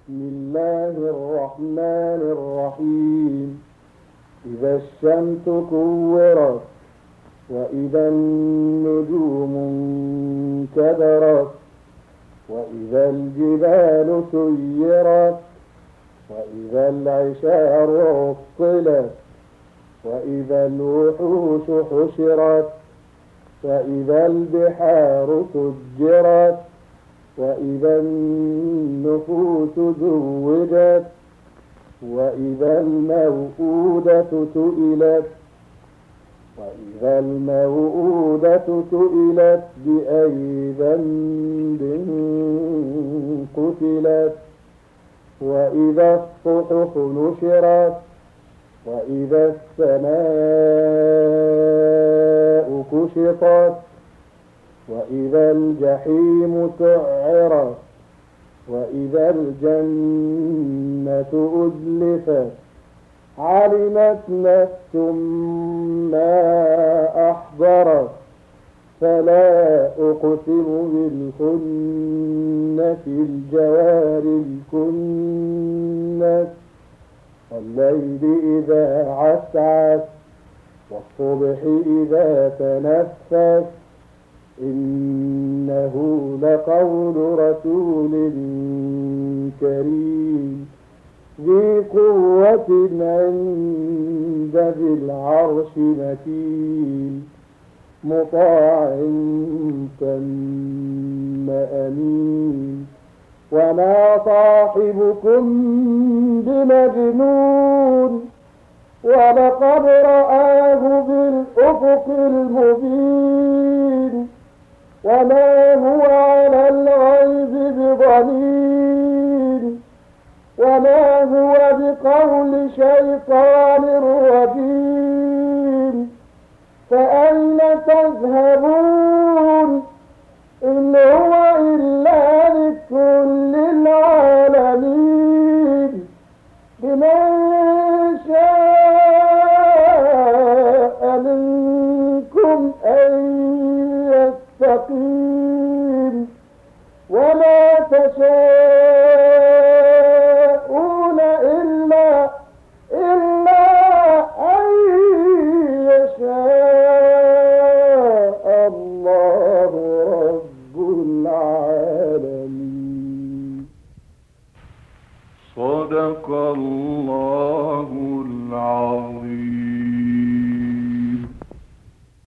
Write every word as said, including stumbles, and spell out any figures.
بسم الله الرحمن الرحيم. إذا الشمس كورت وإذا النجوم انكدرت وإذا الجبال سيرت وإذا العشار عطلت وإذا الوحوش حشرت وإذا البحار سجرت وإذا النفوس زوجت وإذا الموءودة سئلت وإذا الموءودة سئلت بأي ذنب قتلت وإذا الصحف نشرت وإذا السماء كشطت وإذا الجحيم سعرت وإذا الجنة أزلفت علمت نفس ما أحضرت فلا أقسم بالخنس الجوار الكنس والليل إذا عسعس والصبح إذا تنفس إنه لقول رسول كريم ذي قوة عند ذي العرش مكين مطاع ثم أمين وما صاحبكم بمجنون ولقد رآه بالأفق المبين وما هو